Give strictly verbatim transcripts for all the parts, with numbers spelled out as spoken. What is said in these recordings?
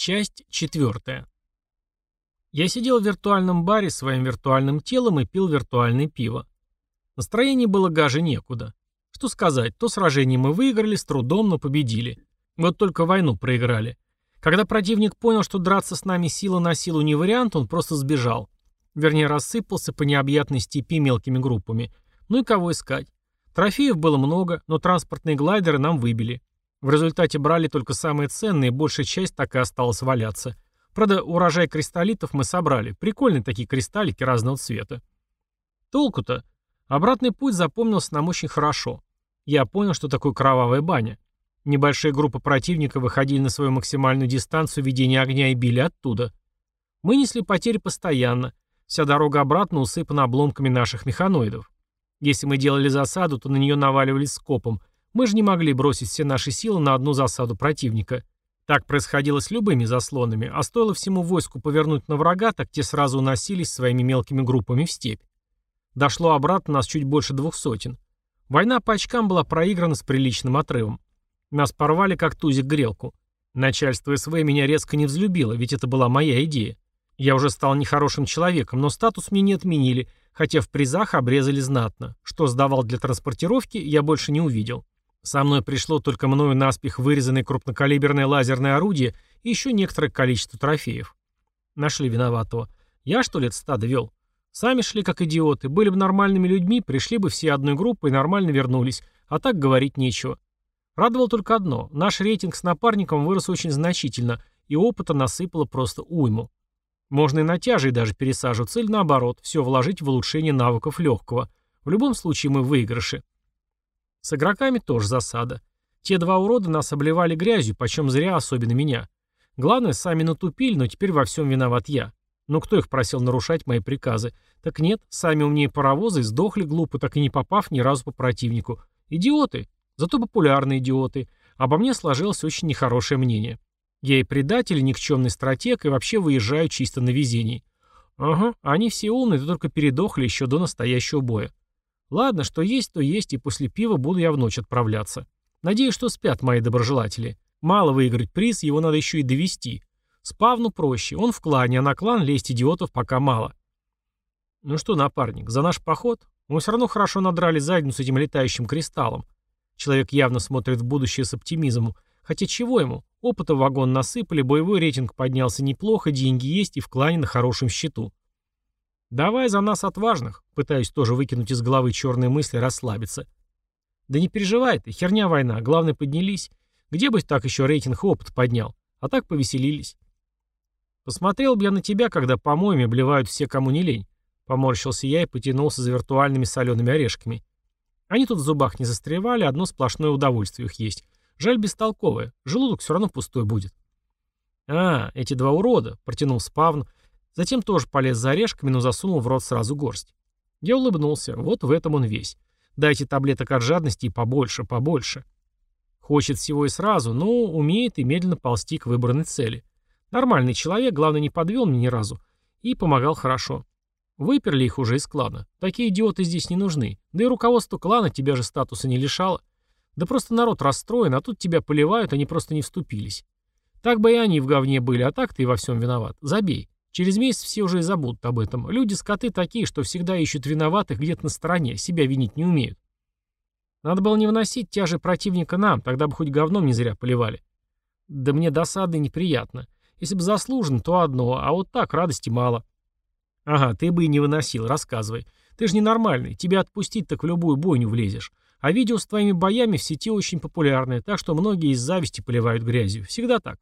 Часть четвертая. Я сидел в виртуальном баре своим виртуальным телом и пил виртуальное пиво. Настроение было гаже некуда. Что сказать, то сражение мы выиграли, с трудом, но победили. Вот только войну проиграли. Когда противник понял, что драться с нами сила на силу не вариант, он просто сбежал. Вернее, рассыпался по необъятной степи мелкими группами. Ну и кого искать? Трофеев было много, но транспортные глайдеры нам выбили. В результате брали только самые ценные, большая часть так и осталась валяться. Правда, урожай кристаллитов мы собрали. Прикольные такие кристаллики разного цвета. Толку-то? Обратный путь запомнился нам очень хорошо. Я понял, что такое кровавая баня. Небольшие группы противника выходили на свою максимальную дистанцию ведения огня и били оттуда. Мы несли потери постоянно. Вся дорога обратно усыпана обломками наших механоидов. Если мы делали засаду, то на нее наваливались скопом. Мы же не могли бросить все наши силы на одну засаду противника. Так происходило с любыми заслонами, а стоило всему войску повернуть на врага, так те сразу уносились своими мелкими группами в степь. Дошло обратно нас чуть больше двух сотен. Война по очкам была проиграна с приличным отрывом. Нас порвали как тузик грелку. Начальство СВ меня резко не взлюбило, ведь это была моя идея. Я уже стал нехорошим человеком, но статус мне не отменили, хотя в призах обрезали знатно. Что сдавал для транспортировки, я больше не увидел. Со мной пришло только мною наспех вырезанное крупнокалиберное лазерное орудие и еще некоторое количество трофеев. Нашли виноватого. Я, что ли, это стадо вел? Сами шли как идиоты. Были бы нормальными людьми, пришли бы все одной группой и нормально вернулись. А так говорить нечего. Радовало только одно. Наш рейтинг с напарником вырос очень значительно, и опыта насыпало просто уйму. Можно и на тяжей даже пересаживаться, или наоборот, все вложить в улучшение навыков легкого. В любом случае мы в выигрыше. С игроками тоже засада. Те два урода нас обливали грязью, почем зря, особенно меня. Главное, сами натупили, но теперь во всем виноват я. Ну кто их просил нарушать мои приказы? Так нет, сами умнее паровозы, сдохли глупо, так и не попав ни разу по противнику. Идиоты. Зато популярные идиоты. Обо мне сложилось очень нехорошее мнение. Я и предатель, и никчемный стратег, и вообще выезжаю чисто на везении. Ага, они все умные, да только передохли еще до настоящего боя. Ладно, что есть, то есть, и после пива буду я в ночь отправляться. Надеюсь, что спят мои доброжелатели. Мало выиграть приз, его надо еще и довести. Спавну проще, он в клане, а на клан лезть идиотов пока мало. Ну что, напарник, за наш поход? Мы все равно хорошо надрали задницу этим летающим кристаллом. Человек явно смотрит в будущее с оптимизмом. Хотя чего ему? Опыта в вагон насыпали, боевой рейтинг поднялся неплохо, деньги есть и в клане на хорошем счету. Давай за нас отважных, пытаюсь тоже выкинуть из головы черные мысли, расслабиться. Да не переживай ты, херня война, главное поднялись. Где бы так еще рейтинг и опыт поднял? А так повеселились. Посмотрел бы я на тебя, когда помоями обливают все, кому не лень. Поморщился я и потянулся за виртуальными солеными орешками. Они тут в зубах не застревали, одно сплошное удовольствие их есть. Жаль бестолковое, желудок все равно пустой будет. А, эти два урода, протянул Спавн. Затем тоже полез за орешками, но засунул в рот сразу горсть. Я улыбнулся, вот в этом он весь. Дайте таблеток от жадности и побольше, побольше. Хочет всего и сразу, но умеет и медленно ползти к выбранной цели. Нормальный человек, главное, не подвел меня ни разу. И помогал хорошо. Выперли их уже из клана. Такие идиоты здесь не нужны. Да и руководство клана тебя же статуса не лишало. Да просто народ расстроен, а тут тебя поливают, они просто не вступились. Так бы и они в говне были, а так ты и во всем виноват. Забей. Через месяц все уже и забудут об этом. Люди-скоты такие, что всегда ищут виноватых где-то на стороне, себя винить не умеют. Надо было не выносить тяжи противника нам, тогда бы хоть говном не зря поливали. Да мне досадно и неприятно. Если бы заслуженно, то одно, а вот так радости мало. Ага, ты бы и не выносил, рассказывай. Ты же ненормальный, тебя отпустить так в любую бойню влезешь. А видео с твоими боями в сети очень популярное, так что многие из зависти поливают грязью. Всегда так.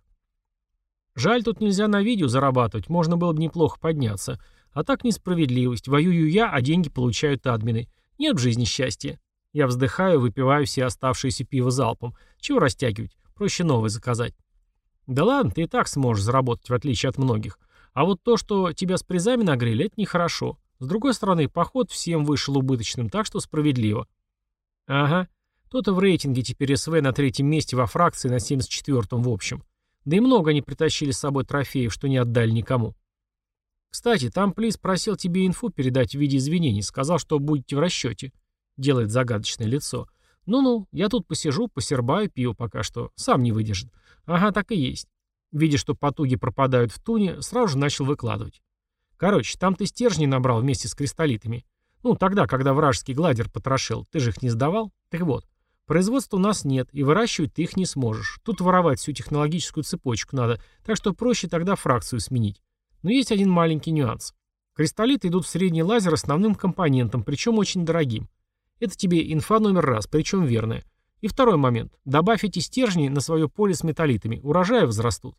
Жаль, тут нельзя на видео зарабатывать, можно было бы неплохо подняться. А так несправедливость. Воюю я, а деньги получают админы. Нет в жизни счастья. Я вздыхаю, выпиваю все оставшиеся пиво залпом. Чего растягивать? Проще новое заказать. Да ладно, ты и так сможешь заработать, в отличие от многих. А вот то, что тебя с призами нагрели, это нехорошо. С другой стороны, поход всем вышел убыточным, так что справедливо. Ага. То-то в рейтинге теперь СВ на третьем месте во фракции, на семьдесят четвёртом в общем. Да и много они притащили с собой трофеев, что не отдали никому. Кстати, там Плиз просил тебе инфу передать в виде извинений, сказал, что будете в расчете. Делает загадочное лицо. Ну-ну, я тут посижу, посербаю пиво пока что. Сам не выдержит. Ага, так и есть. Видя, что потуги пропадают в туне, сразу же начал выкладывать. Короче, там ты стержни набрал вместе с кристаллитами. Ну, тогда, когда вражеский гладер потрошил, ты же их не сдавал? Так вот, производства у нас нет, и выращивать ты их не сможешь. Тут воровать всю технологическую цепочку надо, так что проще тогда фракцию сменить. Но есть один маленький нюанс. Кристаллиты идут в средний лазер основным компонентом, причем очень дорогим. Это тебе инфа номер раз, причем верная. И второй момент. Добавь эти стержни на свое поле с металлитами, урожаи возрастут.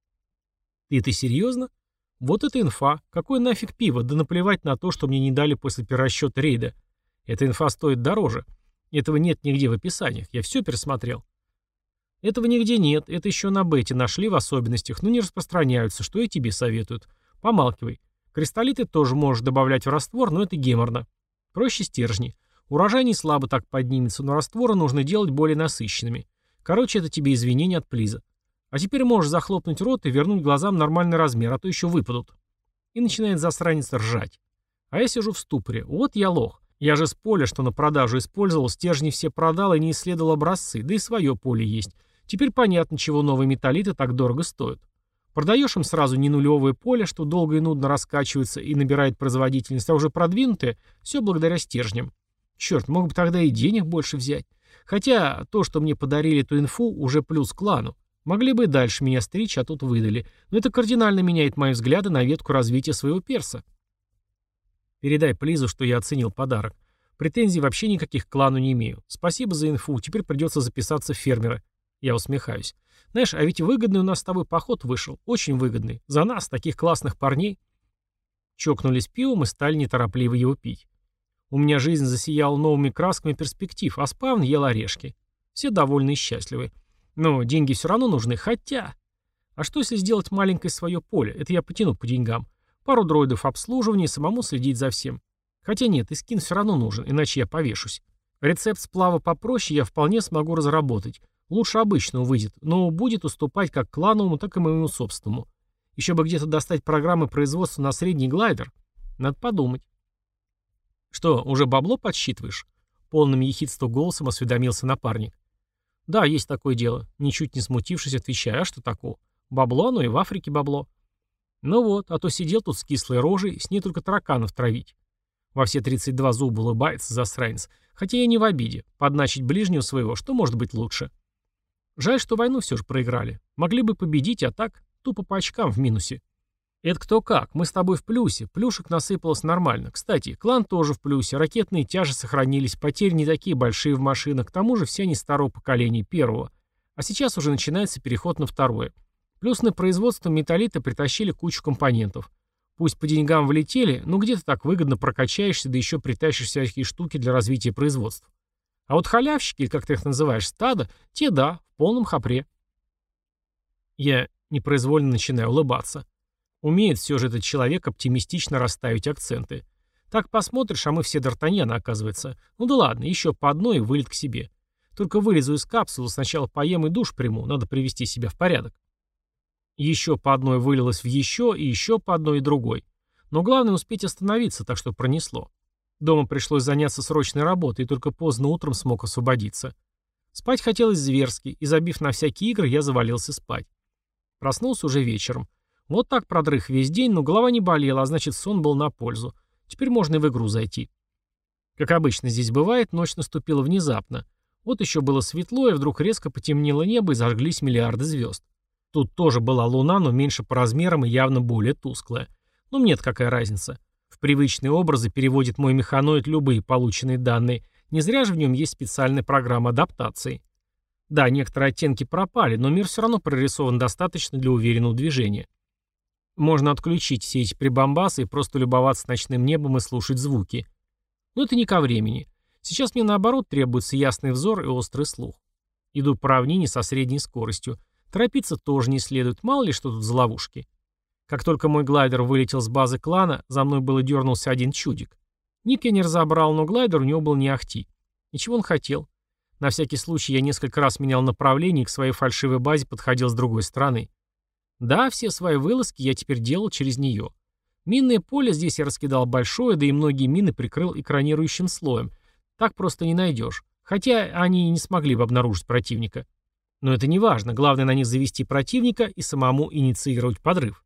Ты это серьезно? Вот это инфа. Какое нафиг пиво? Да наплевать на то, что мне не дали после перерасчета рейда. Эта инфа стоит дороже. Этого нет нигде в описаниях. Я все пересмотрел. Этого нигде нет. Это еще на бете нашли в особенностях, но не распространяются, что и тебе советуют. Помалкивай. Кристаллиты тоже можешь добавлять в раствор, но это геморно. Проще стержни. Урожай не слабо так поднимется, но растворы нужно делать более насыщенными. Короче, это тебе извинения от Плиза. А теперь можешь захлопнуть рот и вернуть глазам нормальный размер, а то еще выпадут. И начинает засранец ржать. А я сижу в ступоре. Вот я лох. Я же с поля, что на продажу использовал, стержни все продал и не исследовал образцы, да и свое поле есть. Теперь понятно, чего новые металлиты так дорого стоят. Продаешь им сразу не нулевое поле, что долго и нудно раскачивается и набирает производительность, а уже продвинутое, все благодаря стержням. Черт, мог бы тогда и денег больше взять. Хотя то, что мне подарили эту инфу, уже плюс клану. Могли бы и дальше меня стричь, а тут выдали. Но это кардинально меняет мои взгляды на ветку развития своего перса. Передай Плизу, что я оценил подарок. Претензий вообще никаких к клану не имею. Спасибо за инфу, теперь придется записаться в фермера. Я усмехаюсь. Знаешь, а ведь выгодный у нас с тобой поход вышел. Очень выгодный. За нас, таких классных парней. Чокнулись пивом и стали неторопливо его пить. У меня жизнь засияла новыми красками перспектив, а спавн ел орешки. Все довольны и счастливы. Но деньги все равно нужны, хотя... А что если сделать маленькое свое поле? Это я потяну по деньгам. Пару дроидов обслуживания и самому следить за всем. Хотя нет, и скин все равно нужен, иначе я повешусь. Рецепт сплава попроще я вполне смогу разработать. Лучше обычного выйдет, но будет уступать как клановому, так и моему собственному. Еще бы где-то достать программы производства на средний глайдер. Надо подумать. Что, уже бабло подсчитываешь? Полным ехидства голосом осведомился напарник. Да, есть такое дело. Ничуть не смутившись, отвечаю, а что такого? Бабло, ну и в Африке бабло. Ну вот, а то сидел тут с кислой рожей, с ней только тараканов травить. Во все тридцать два зуба улыбается засранец. Хотя я не в обиде. Подначить ближнего своего, что может быть лучше? Жаль, что войну все же проиграли. Могли бы победить, а так тупо по очкам в минусе. Это кто как, мы с тобой в плюсе, плюшек насыпалось нормально. Кстати, клан тоже в плюсе, ракетные тяжи сохранились, потери не такие большие в машинах, к тому же все они старого поколения, первого. А сейчас уже начинается переход на второе. Плюс на производство металлита притащили кучу компонентов. Пусть по деньгам влетели, но где-то так выгодно прокачаешься, да еще притащишь всякие штуки для развития производства. А вот халявщики, или как ты их называешь, стадо, те да, в полном хапре. Я непроизвольно начинаю улыбаться. Умеет все же этот человек оптимистично расставить акценты. Так посмотришь, а мы все д'Артаньяны, оказывается. Ну да ладно, еще по одной и вылет к себе. Только вылезу из капсулы, сначала поем и душ приму, надо привести себя в порядок. Еще по одной вылилось в еще, и еще по одной и другой. Но главное успеть остановиться, так что пронесло. Дома пришлось заняться срочной работой, и только поздно утром смог освободиться. Спать хотелось зверски, и забив на всякие игры, я завалился спать. Проснулся уже вечером. Вот так продрых весь день, но голова не болела, а значит сон был на пользу. Теперь можно и в игру зайти. Как обычно здесь бывает, ночь наступила внезапно. Вот еще было светло, и вдруг резко потемнело небо и зажглись миллиарды звезд. Тут тоже была луна, но меньше по размерам и явно более тусклая. Но мне-то какая разница. В привычные образы переводит мой механоид любые полученные данные. Не зря же в нем есть специальная программа адаптации. Да, некоторые оттенки пропали, но мир все равно прорисован достаточно для уверенного движения. Можно отключить все эти прибамбасы и просто любоваться ночным небом и слушать звуки. Но это не ко времени. Сейчас мне наоборот требуется ясный взор и острый слух. Иду по равнине со средней скоростью. Торопиться тоже не следует, мало ли что тут за ловушки. Как только мой глайдер вылетел с базы клана, за мной было дернулся один чудик. Ник я не разобрал, но глайдер у него был не ахти. И чего он хотел? На всякий случай я несколько раз менял направление и к своей фальшивой базе подходил с другой стороны. Да, все свои вылазки я теперь делал через нее. Минное поле здесь я раскидал большое, да и многие мины прикрыл экранирующим слоем. Так просто не найдешь. Хотя они и не смогли бы обнаружить противника. Но это не важно, главное на них завести противника и самому инициировать подрыв.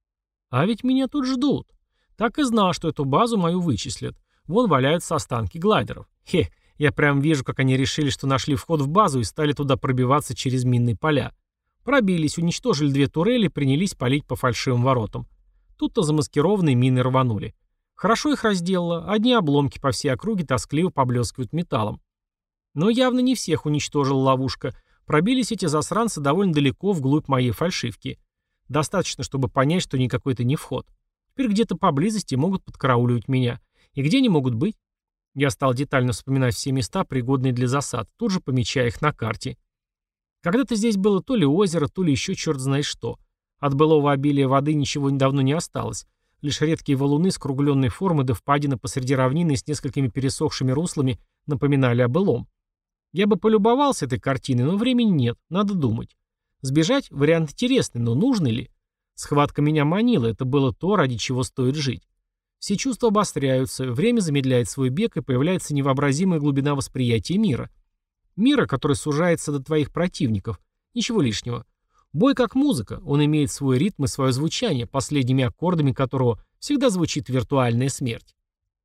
А ведь меня тут ждут. Так и знал, что эту базу мою вычислят. Вон валяются останки глайдеров. Хе, я прям вижу, как они решили, что нашли вход в базу и стали туда пробиваться через минные поля. Пробились, уничтожили две турели, принялись палить по фальшивым воротам. Тут-то замаскированные мины рванули. Хорошо их разделало, одни обломки по всей округе тоскливо поблескивают металлом. Но явно не всех уничтожила ловушка. Пробились эти засранцы довольно далеко вглубь моей фальшивки. Достаточно, чтобы понять, что никакой это не вход. Теперь где-то поблизости могут подкарауливать меня. И где они могут быть? Я стал детально вспоминать все места, пригодные для засад, тут же помечая их на карте. Когда-то здесь было то ли озеро, то ли еще черт знает что. От былого обилия воды ничего давно не осталось. Лишь редкие валуны скругленной формы да впадины посреди равнины с несколькими пересохшими руслами напоминали о былом. Я бы полюбовался этой картиной, но времени нет, надо думать. Сбежать — вариант интересный, но нужный ли? Схватка меня манила, это было то, ради чего стоит жить. Все чувства обостряются, время замедляет свой бег, и появляется невообразимая глубина восприятия мира. Мира, который сужается до твоих противников. Ничего лишнего. Бой как музыка, он имеет свой ритм и свое звучание, последними аккордами которого всегда звучит виртуальная смерть.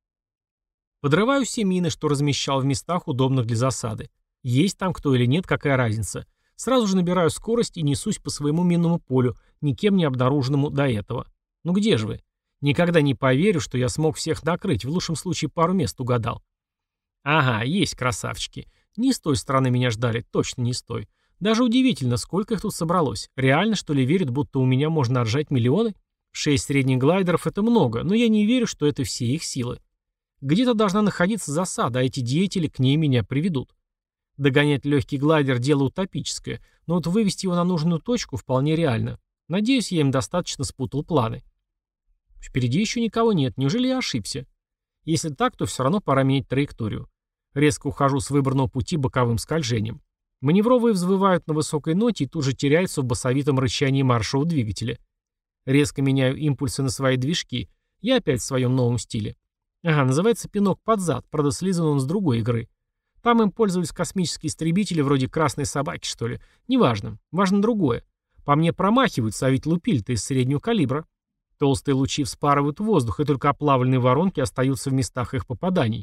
Подрываю все мины, что размещал в местах, удобных для засады. Есть там кто или нет, какая разница. Сразу же набираю скорость и несусь по своему минному полю, никем не обнаруженному до этого. Ну где же вы? Никогда не поверю, что я смог всех накрыть, в лучшем случае пару мест угадал. Ага, есть красавчики. Не с той стороны меня ждали, точно не с той. Даже удивительно, сколько их тут собралось. Реально, что ли, верят, будто у меня можно отжать миллионы? Шесть средних глайдеров — это много, но я не верю, что это все их силы. Где-то должна находиться засада, а эти деятели к ней меня приведут. Догонять легкий глайдер — дело утопическое, но вот вывести его на нужную точку вполне реально. Надеюсь, я им достаточно спутал планы. Впереди еще никого нет, неужели я ошибся? Если так, то все равно пора менять траекторию. Резко ухожу с выбранного пути боковым скольжением. Маневровые взвывают на высокой ноте и тут же теряются в басовитом рычании маршевого двигателя. Резко меняю импульсы на свои движки. Я опять в своем новом стиле. Ага, называется пинок под зад, правда слизан он с другой игры. Там им пользовались космические истребители вроде красной собаки, что ли. Неважно. Важно другое. По мне промахиваются, а ведь лупили-то из среднего калибра. Толстые лучи вспарывают воздух, и только оплавленные воронки остаются в местах их попаданий.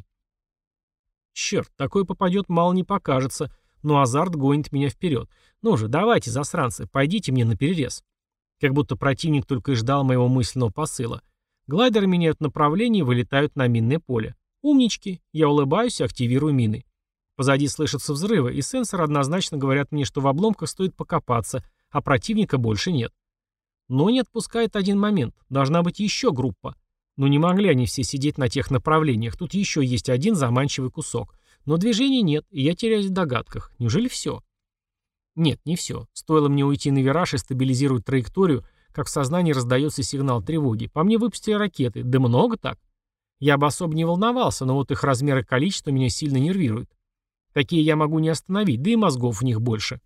Черт, такое попадет, мало не покажется, но азарт гонит меня вперед. Ну же, давайте, засранцы, пойдите мне наперерез. Как будто противник только и ждал моего мысленного посыла. Глайдеры меняют направление и вылетают на минное поле. Умнички, я улыбаюсь и активирую мины. Позади слышатся взрывы, и сенсоры однозначно говорят мне, что в обломках стоит покопаться, а противника больше нет. Но не отпускает один момент. Должна быть еще группа. Но не могли они все сидеть на тех направлениях. Тут еще есть один заманчивый кусок. Но движения нет, и я теряюсь в догадках. Неужели все? Нет, не все. Стоило мне уйти на вираж и стабилизировать траекторию, как в сознании раздается сигнал тревоги. По мне выпустили ракеты. Да много так. Я бы особо не волновался, но вот их размер и количество меня сильно нервируют. Такие я могу не остановить, да и мозгов в них больше.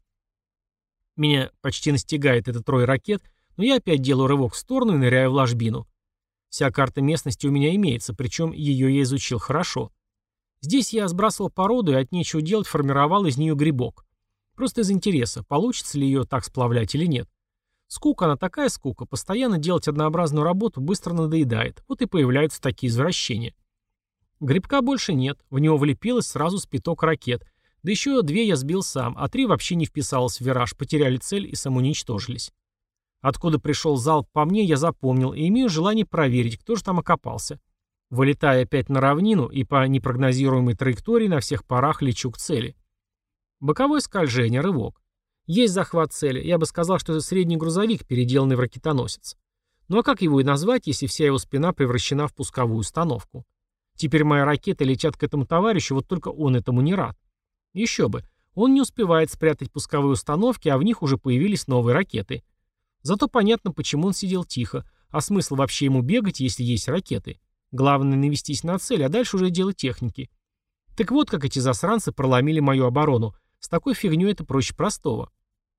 Меня почти настигает этот рой ракет, но я опять делаю рывок в сторону и ныряю в ложбину. Вся карта местности у меня имеется, причем ее я изучил хорошо. Здесь я сбрасывал породу и от нечего делать формировал из нее грибок. Просто из интереса, получится ли ее так сплавлять или нет. Скука, она такая скука, постоянно делать однообразную работу быстро надоедает, вот и появляются такие извращения. Грибка больше нет, в него влепилось сразу с пяток ракет, да еще две я сбил сам, а три вообще не вписалось в вираж, потеряли цель и самоуничтожились. Откуда пришел залп по мне, я запомнил и имею желание проверить, кто же там окопался. Вылетая опять на равнину и по непрогнозируемой траектории на всех парах лечу к цели. Боковое скольжение, рывок. Есть захват цели, я бы сказал, что это средний грузовик, переделанный в ракетоносец. Ну а как его и назвать, если вся его спина превращена в пусковую установку? Теперь мои ракеты летят к этому товарищу, вот только он этому не рад. Еще бы, он не успевает спрятать пусковые установки, а в них уже появились новые ракеты. Зато понятно, почему он сидел тихо, а смысл вообще ему бегать, если есть ракеты. Главное навестись на цель, а дальше уже дело техники. Так вот, как эти засранцы проломили мою оборону. С такой фигней это проще простого.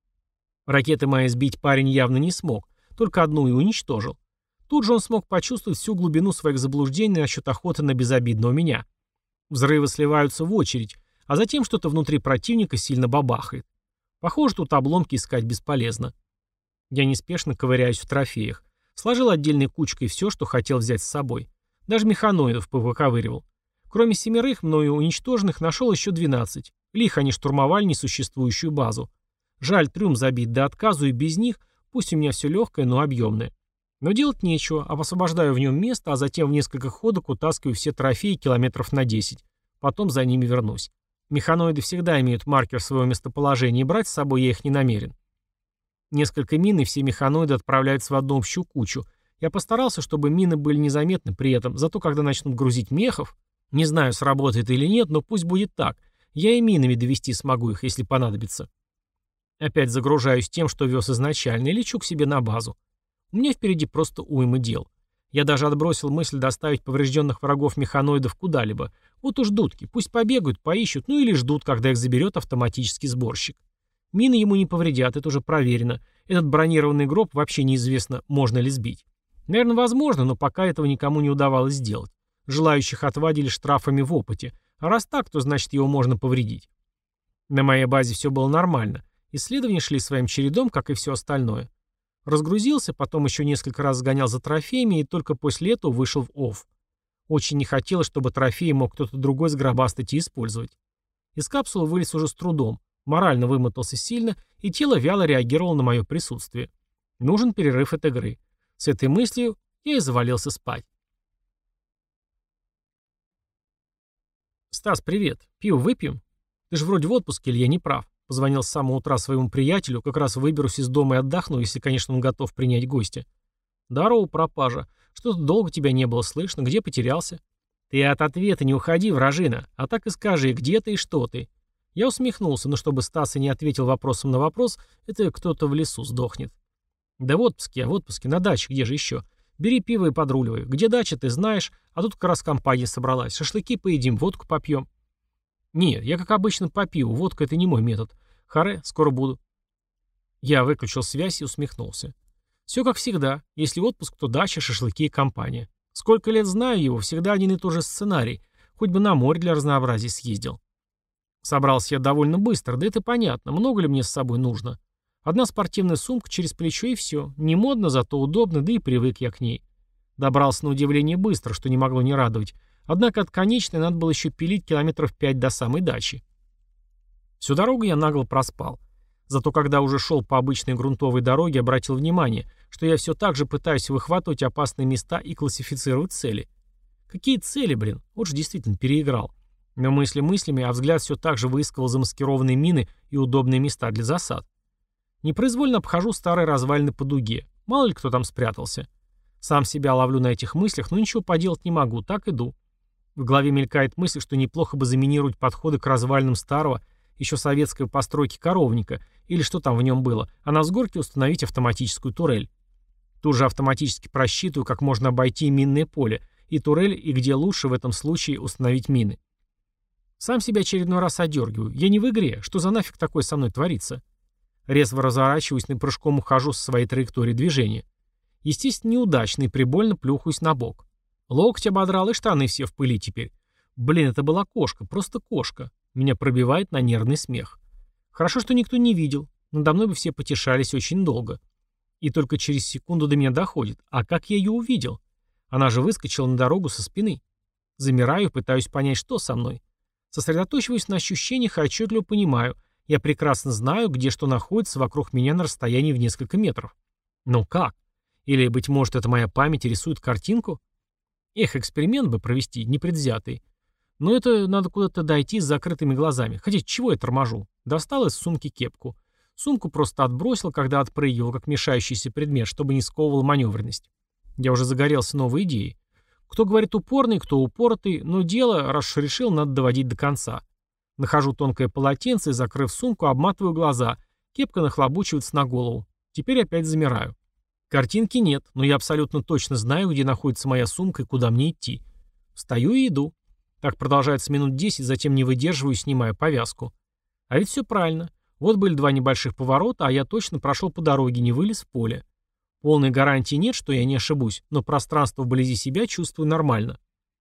Ракеты мои сбить парень явно не смог, только одну и уничтожил. Тут же он смог почувствовать всю глубину своих заблуждений насчет охоты на безобидного меня. Взрывы сливаются в очередь, а затем что-то внутри противника сильно бабахает. Похоже, тут обломки искать бесполезно. Я неспешно ковыряюсь в трофеях. Сложил отдельной кучкой все, что хотел взять с собой. Даже механоидов повыковыривал. Кроме семерых, мною уничтоженных, нашел еще двенадцать. Лихо они штурмовали несуществующую базу. Жаль, трюм забит до отказу, и без них, пусть у меня все легкое, но объемное. Но делать нечего, освобождаю в нем место, а затем в несколько ходок утаскиваю все трофеи километров на десять. Потом за ними вернусь. Механоиды всегда имеют маркер своего местоположения, и брать с собой я их не намерен. Несколько мин, и все механоиды отправляются в одну общую кучу. Я постарался, чтобы мины были незаметны при этом, зато когда начнут грузить мехов, не знаю, сработает или нет, но пусть будет так. Я и минами довести смогу их, если понадобится. Опять загружаюсь тем, что вез изначально, и лечу к себе на базу. У меня впереди просто уйма дел. Я даже отбросил мысль доставить поврежденных врагов механоидов куда-либо. Вот уж дудки, пусть побегают, поищут, ну или ждут, когда их заберет автоматический сборщик. Мины ему не повредят, это уже проверено. Этот бронированный гроб вообще неизвестно, можно ли сбить. Наверное, возможно, но пока этого никому не удавалось сделать. Желающих отвадили штрафами в опыте. А раз так, то значит его можно повредить. На моей базе все было нормально. Исследования шли своим чередом, как и все остальное. Разгрузился, потом еще несколько раз сгонял за трофеями и только после этого вышел в ОФ. Очень не хотелось, чтобы трофеи мог кто-то другой сгробастать и использовать. Из капсулы вылез уже с трудом. Морально вымотался сильно, и тело вяло реагировало на мое присутствие. Нужен перерыв от игры. С этой мыслью я и завалился спать. «Стас, привет. Пиво выпьем? Ты же вроде в отпуске, или я не прав?» Позвонил с самого утра своему приятелю, как раз выберусь из дома и отдохну, если, конечно, он готов принять гостя. «Здорово, пропажа. Что-то долго тебя не было слышно. Где потерялся?» «Ты от ответа не уходи, вражина, а так и скажи, где ты и что ты». Я усмехнулся, но чтобы Стас и не ответил вопросом на вопрос, это кто-то в лесу сдохнет. «Да в отпуске я, в отпуске, на даче, где же еще? Бери пиво и подруливай. Где дача, ты знаешь, а тут как раз компания собралась. Шашлыки поедим, водку попьем». «Нет, я как обычно по пиву, водка — это не мой метод. Харе, скоро буду». Я выключил связь и усмехнулся. Все как всегда. Если отпуск, то дача, шашлыки и компания. Сколько лет знаю его, всегда один и тот же сценарий. Хоть бы на море для разнообразия съездил. Собрался я довольно быстро, да это понятно, много ли мне с собой нужно. Одна спортивная сумка через плечо и все. Не модно, зато удобно, да и привык я к ней. Добрался на удивление быстро, что не могло не радовать. Однако от конечной надо было еще пилить километров пять до самой дачи. Всю дорогу я нагло проспал. Зато когда уже шел по обычной грунтовой дороге, обратил внимание, что я все так же пытаюсь выхватывать опасные места и классифицировать цели. Какие цели, блин? Вот же действительно переиграл. Но мысли мыслями, а взгляд все так же выискивал замаскированные мины и удобные места для засад. Непроизвольно обхожу старые развалины по дуге. Мало ли кто там спрятался. Сам себя ловлю на этих мыслях, но ничего поделать не могу, так иду. В голове мелькает мысль, что неплохо бы заминировать подходы к развалинам старого, еще советской постройки коровника, или что там в нем было, а на взгорке установить автоматическую турель. Тут же автоматически просчитываю, как можно обойти минное поле, и турель, и где лучше в этом случае установить мины. Сам себя очередной раз одергиваю. Я не в игре, что за нафиг такое со мной творится? Резво разворачиваюсь, и прыжком ухожу со своей траектории движения. Естественно, неудачно и прибольно плюхаюсь на бок. Локоть ободрал, и штаны все в пыли теперь. Блин, это была кошка, просто кошка. Меня пробивает на нервный смех. Хорошо, что никто не видел. Надо мной бы все потешались очень долго. И только через секунду до меня доходит. А как я ее увидел? Она же выскочила на дорогу со спины. Замираю, пытаюсь понять, что со мной. Сосредоточиваюсь на ощущениях и отчетливо понимаю. Я прекрасно знаю, где что находится вокруг меня на расстоянии в несколько метров. Но как? Или, быть может, это моя память рисует картинку? Эх, эксперимент бы провести, непредвзятый. Но это надо куда-то дойти с закрытыми глазами. Хотя чего я торможу? Достал из сумки кепку. Сумку просто отбросил, когда отпрыгивал, как мешающийся предмет, чтобы не сковывал маневренность. Я уже загорелся новой идеей. Кто говорит упорный, кто упоротый, но дело, раз уж решил, надо доводить до конца. Нахожу тонкое полотенце и, закрыв сумку, обматываю глаза. Кепка нахлобучивается на голову. Теперь опять замираю. Картинки нет, но я абсолютно точно знаю, где находится моя сумка и куда мне идти. Встаю и иду. Так продолжается минут десять, затем не выдерживаю и снимаю повязку. А ведь все правильно. Вот были два небольших поворота, а я точно прошел по дороге, не вылез в поле. Полной гарантии нет, что я не ошибусь, но пространство вблизи себя чувствую нормально.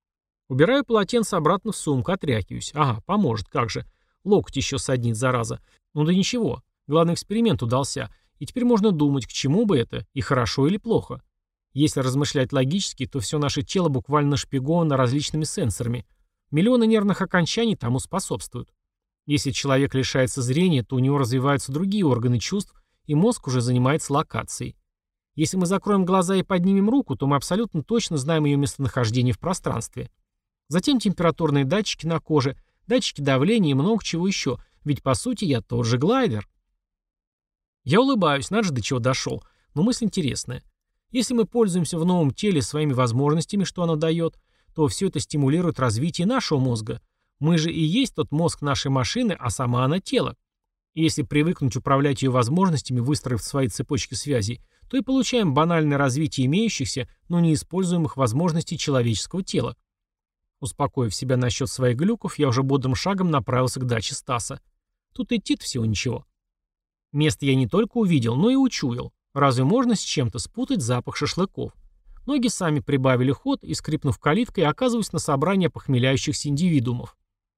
Убираю полотенце обратно в сумку, отряхиваюсь. Ага, поможет, как же. Локоть еще саднит, зараза. Ну да ничего. Главный эксперимент удался, и теперь можно думать, к чему бы это, и хорошо или плохо. Если размышлять логически, то все наше тело буквально нашпиговано различными сенсорами. Миллионы нервных окончаний тому способствуют. Если человек лишается зрения, то у него развиваются другие органы чувств, и мозг уже занимается локацией. Если мы закроем глаза и поднимем руку, то мы абсолютно точно знаем ее местонахождение в пространстве. Затем температурные датчики на коже, датчики давления и много чего еще, ведь по сути я тот же глайдер. Я улыбаюсь, надо же до чего дошел, но мысль интересная. Если мы пользуемся в новом теле своими возможностями, что оно дает, то все это стимулирует развитие нашего мозга. Мы же и есть тот мозг нашей машины, а сама она тело. И если привыкнуть управлять ее возможностями, выстроив свои цепочки связей, то и получаем банальное развитие имеющихся, но неиспользуемых возможностей человеческого тела. Успокоив себя насчет своих глюков, я уже бодрым шагом направился к даче Стаса. Тут идти-то всего ничего. Место я не только увидел, но и учуял. Разве можно с чем-то спутать запах шашлыков? Ноги сами прибавили ход и, скрипнув калиткой, оказываюсь на собрании похмеляющихся индивидуумов.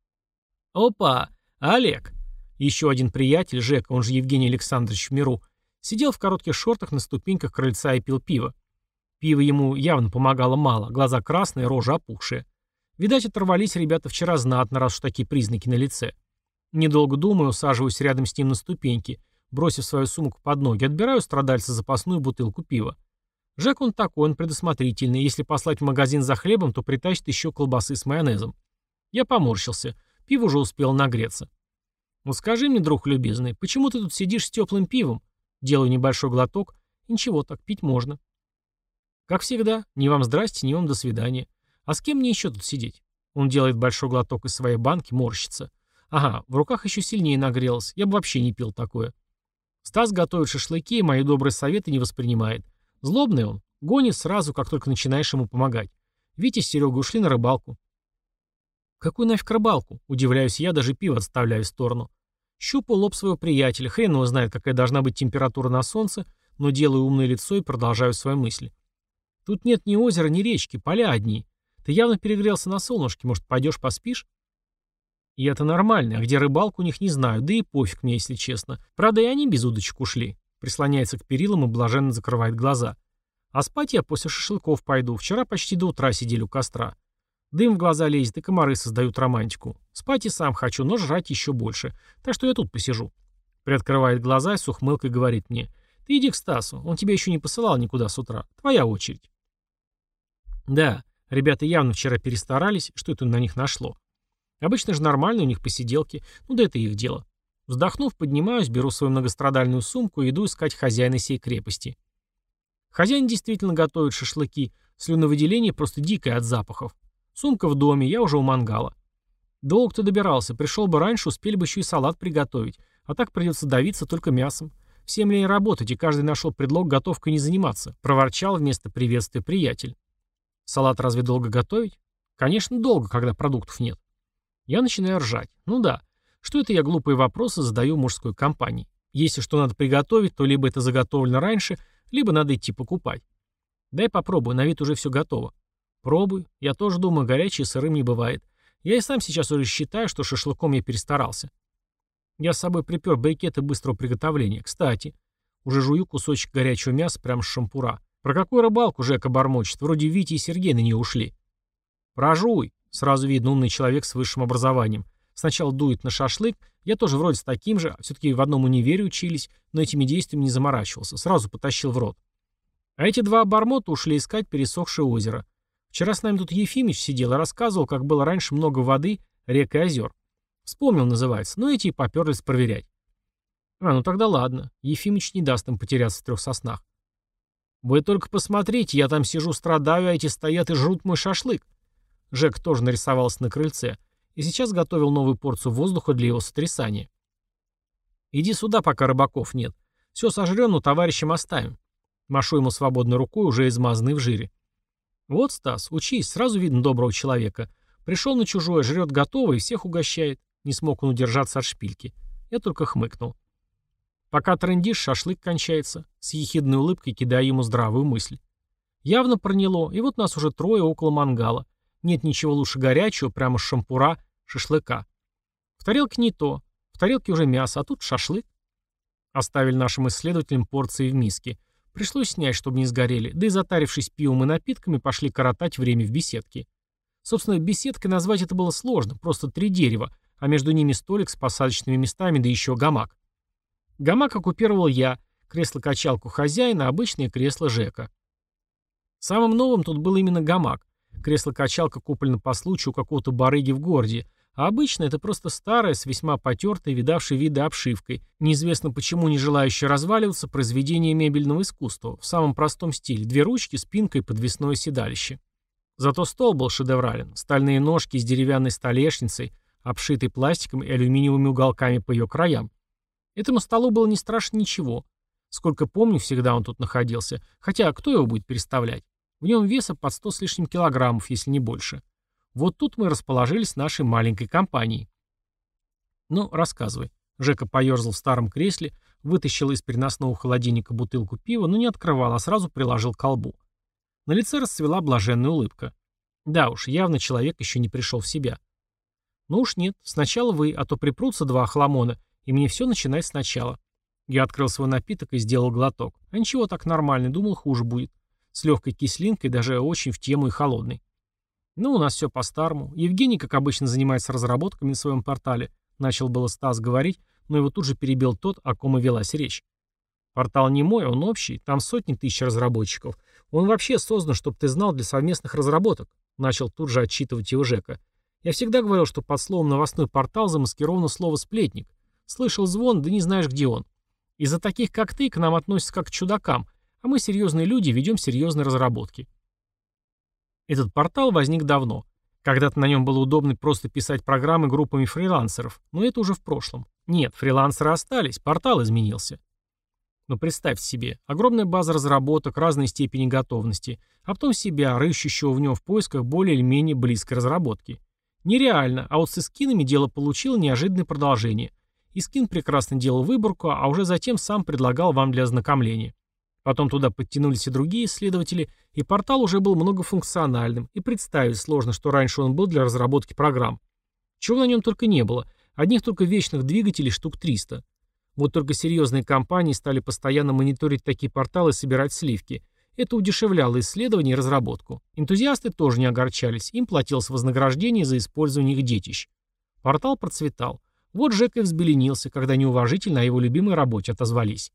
Опа! Олег! Еще один приятель, Жека, он же Евгений Александрович в миру, сидел в коротких шортах на ступеньках крыльца и пил пиво. Пиво ему явно помогало мало, глаза красные, рожа опухшая. Видать, оторвались ребята вчера знатно, раз уж такие признаки на лице. Недолго думаю, усаживаюсь рядом с ним на ступеньки, бросив свою сумку под ноги, отбираю у страдальца запасную бутылку пива. Жек он такой, он предусмотрительный, если послать в магазин за хлебом, то притащит еще колбасы с майонезом. Я поморщился, пиво уже успело нагреться. «Вот скажи мне, друг любезный, почему ты тут сидишь с теплым пивом?» Делаю небольшой глоток, и ничего, так пить можно. Как всегда, ни вам здрасте, ни вам до свидания. А с кем мне еще тут сидеть? Он делает большой глоток из своей банки, морщится. Ага, в руках еще сильнее нагрелось, я бы вообще не пил такое. Стас готовит шашлыки и мои добрые советы не воспринимает. Злобный он, гонит сразу, как только начинаешь ему помогать. Витя с Серегой ушли на рыбалку. Какую нафиг рыбалку? Удивляюсь я, даже пиво отставляю в сторону. Щупаю лоб своего приятеля, хрен его знает, какая должна быть температура на солнце, но делаю умное лицо и продолжаю свои мысли. Тут нет ни озера, ни речки, поля одни. Ты явно перегрелся на солнышке, может, пойдешь поспишь? И это нормально, а где рыбалка у них не знаю, да и пофиг мне, если честно. Правда, и они без удочек ушли. Прислоняется к перилам и блаженно закрывает глаза. А спать я после шашлыков пойду, вчера почти до утра сидели у костра. Дым в глаза лезет, и комары создают романтику. Спать и сам хочу, но жрать еще больше. Так что я тут посижу. Приоткрывает глаза и с ухмылкой говорит мне. Ты иди к Стасу, он тебя еще не посылал никуда с утра. Твоя очередь. Да, ребята явно вчера перестарались, что это на них нашло. Обычно же нормально у них посиделки, ну да это их дело. Вздохнув, поднимаюсь, беру свою многострадальную сумку и иду искать хозяина сей крепости. Хозяин действительно готовит шашлыки, слюновыделение просто дикое от запахов. Сумка в доме, я уже у мангала. Долго ты добирался, пришел бы раньше, успели бы еще и салат приготовить, а так придется давиться только мясом. Всем лень работать, и каждый нашел предлог готовкой не заниматься, проворчал вместо приветствия приятель. Салат разве долго готовить? Конечно, долго, когда продуктов нет. Я начинаю ржать. Ну да, что это я глупые вопросы задаю мужской компании? Если что надо приготовить, то либо это заготовлено раньше, либо надо идти покупать. Дай попробую, на вид уже все готово. Пробуй. Я тоже думаю, горячее сырым не бывает. Я и сам сейчас уже считаю, что шашлыком я перестарался. Я с собой припер брикеты быстрого приготовления. Кстати, уже жую кусочек горячего мяса прямо с шампура. Про какую рыбалку Жека бормочет? Вроде Витя и Сергей на нее ушли. Прожуй. Сразу видно умный человек с высшим образованием. Сначала дует на шашлык. Я тоже вроде с таким же. Все-таки в одном универе учились, но этими действиями не заморачивался. Сразу потащил в рот. А эти два обормота ушли искать пересохшее озеро. Вчера с нами тут Ефимыч сидел и рассказывал, как было раньше много воды, рек и озер. Вспомнил, называется, но эти и поперлись проверять. А, ну тогда ладно, Ефимыч не даст им потеряться в трех соснах. Вы только посмотрите, я там сижу, страдаю, а эти стоят и жрут мой шашлык. Жек тоже нарисовался на крыльце и сейчас готовил новую порцию воздуха для его сотрясания. Иди сюда, пока рыбаков нет. Все сожрем, но товарищам оставим. Машу ему свободной рукой, уже измазанной в жире. Вот, Стас, учись, сразу видно доброго человека. Пришел на чужое, жрет готово и всех угощает. Не смог он удержаться от шпильки. Я только хмыкнул. Пока трындишь, шашлык кончается. С ехидной улыбкой кидая ему здравую мысль. Явно проняло, и вот нас уже трое около мангала. Нет ничего лучше горячего, прямо с шампура, шашлыка. В тарелке не то. В тарелке уже мясо, а тут шашлык. Оставили нашим исследователям порции в миске. Пришлось снять, чтобы не сгорели, да и затарившись пивом и напитками, пошли коротать время в беседке. Собственно, беседкой назвать это было сложно, просто три дерева, а между ними столик с посадочными местами, да еще гамак. Гамак оккупировал я, кресло-качалку хозяина, обычное кресло Жека. Самым новым тут был именно гамак. Кресло-качалка куплено по случаю у какого-то барыги в городе, а обычно это просто старое, с весьма потертой, видавшей виды обшивкой, неизвестно почему не желающее разваливаться, произведение мебельного искусства, в самом простом стиле, две ручки, спинка и подвесное седалище. Зато стол был шедеврален, стальные ножки с деревянной столешницей, обшитой пластиком и алюминиевыми уголками по ее краям. Этому столу было не страшно ничего. Сколько помню, всегда он тут находился, хотя кто его будет переставлять? В нем веса под сто с лишним килограммов, если не больше. Вот тут мы расположились нашей маленькой компанией. Ну, рассказывай. Жека поерзал в старом кресле, вытащил из переносного холодильника бутылку пива, но не открывал, а сразу приложил к колбу. На лице расцвела блаженная улыбка. Да уж, явно человек еще не пришел в себя. Ну уж нет, сначала вы, а то припрутся два охламона, и мне все начинать сначала. Я открыл свой напиток и сделал глоток. А ничего, так нормально, думал, хуже будет. С легкой кислинкой, даже очень в тему и холодной. Ну, у нас все по-старому. Евгений, как обычно, занимается разработками на своем портале. Начал было Стас говорить, но его тут же перебил тот, о ком и велась речь. Портал не мой, он общий, там сотни тысяч разработчиков. Он вообще создан, чтобы ты знал, для совместных разработок. Начал тут же отчитывать его Жека. Я всегда говорил, что под словом «новостной портал» замаскировано слово «сплетник». Слышал звон, да не знаешь, где он. Из-за таких, как ты, к нам относятся как к чудакам, а мы, серьезные люди, ведем серьезные разработки. Этот портал возник давно. Когда-то на нем было удобно просто писать программы группами фрилансеров, но это уже в прошлом. Нет, фрилансеры остались, портал изменился. Но представь себе, огромная база разработок разной степени готовности, а потом себя, рыщущего в нем в поисках более или менее близкой разработки. Нереально, а вот с эскинами дело получило неожиданное продолжение. Искин прекрасно делал выборку, а уже затем сам предлагал вам для ознакомления. Потом туда подтянулись и другие исследователи, и портал уже был многофункциональным, и представить сложно, что раньше он был для разработки программ. Чего на нем только не было, одних только вечных двигателей штук триста. Вот только серьезные компании стали постоянно мониторить такие порталы и собирать сливки. Это удешевляло исследование и разработку. Энтузиасты тоже не огорчались, им платилось вознаграждение за использование их детищ. Портал процветал. Вот Жека и взбеленился, когда неуважительно о его любимой работе отозвались.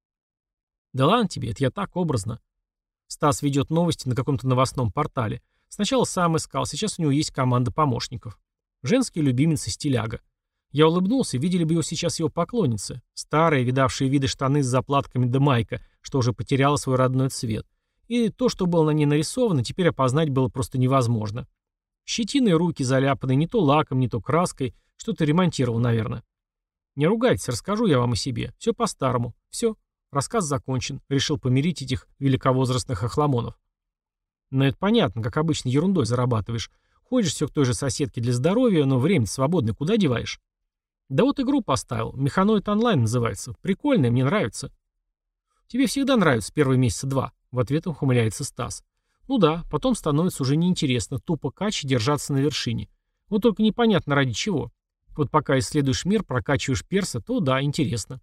Да ладно тебе, это я так образно. Стас ведет новости на каком-то новостном портале. Сначала сам искал, сейчас у него есть команда помощников. Женские любимицы стиляга. Я улыбнулся, видели бы его сейчас его поклонницы. Старые, видавшие виды штаны с заплатками да майка, что уже потеряла свой родной цвет. И то, что было на ней нарисовано, теперь опознать было просто невозможно. Щетины и руки заляпаны не то лаком, не то краской, что-то ремонтировал, наверное. Не ругайтесь, расскажу я вам о себе. Все по-старому. Все. Рассказ закончен. Решил помирить этих великовозрастных охламонов. Но это понятно, как обычно ерундой зарабатываешь. Ходишь все к той же соседке для здоровья, но время свободное куда деваешь? Да вот игру поставил. Механоид онлайн называется. Прикольная, мне нравится. Тебе всегда нравится первые месяца два. В ответ ухмыляется Стас. Ну да, потом становится уже неинтересно. Тупо кач и держаться на вершине. Вот только непонятно ради чего. Вот пока исследуешь мир, прокачиваешь перса, то да, интересно.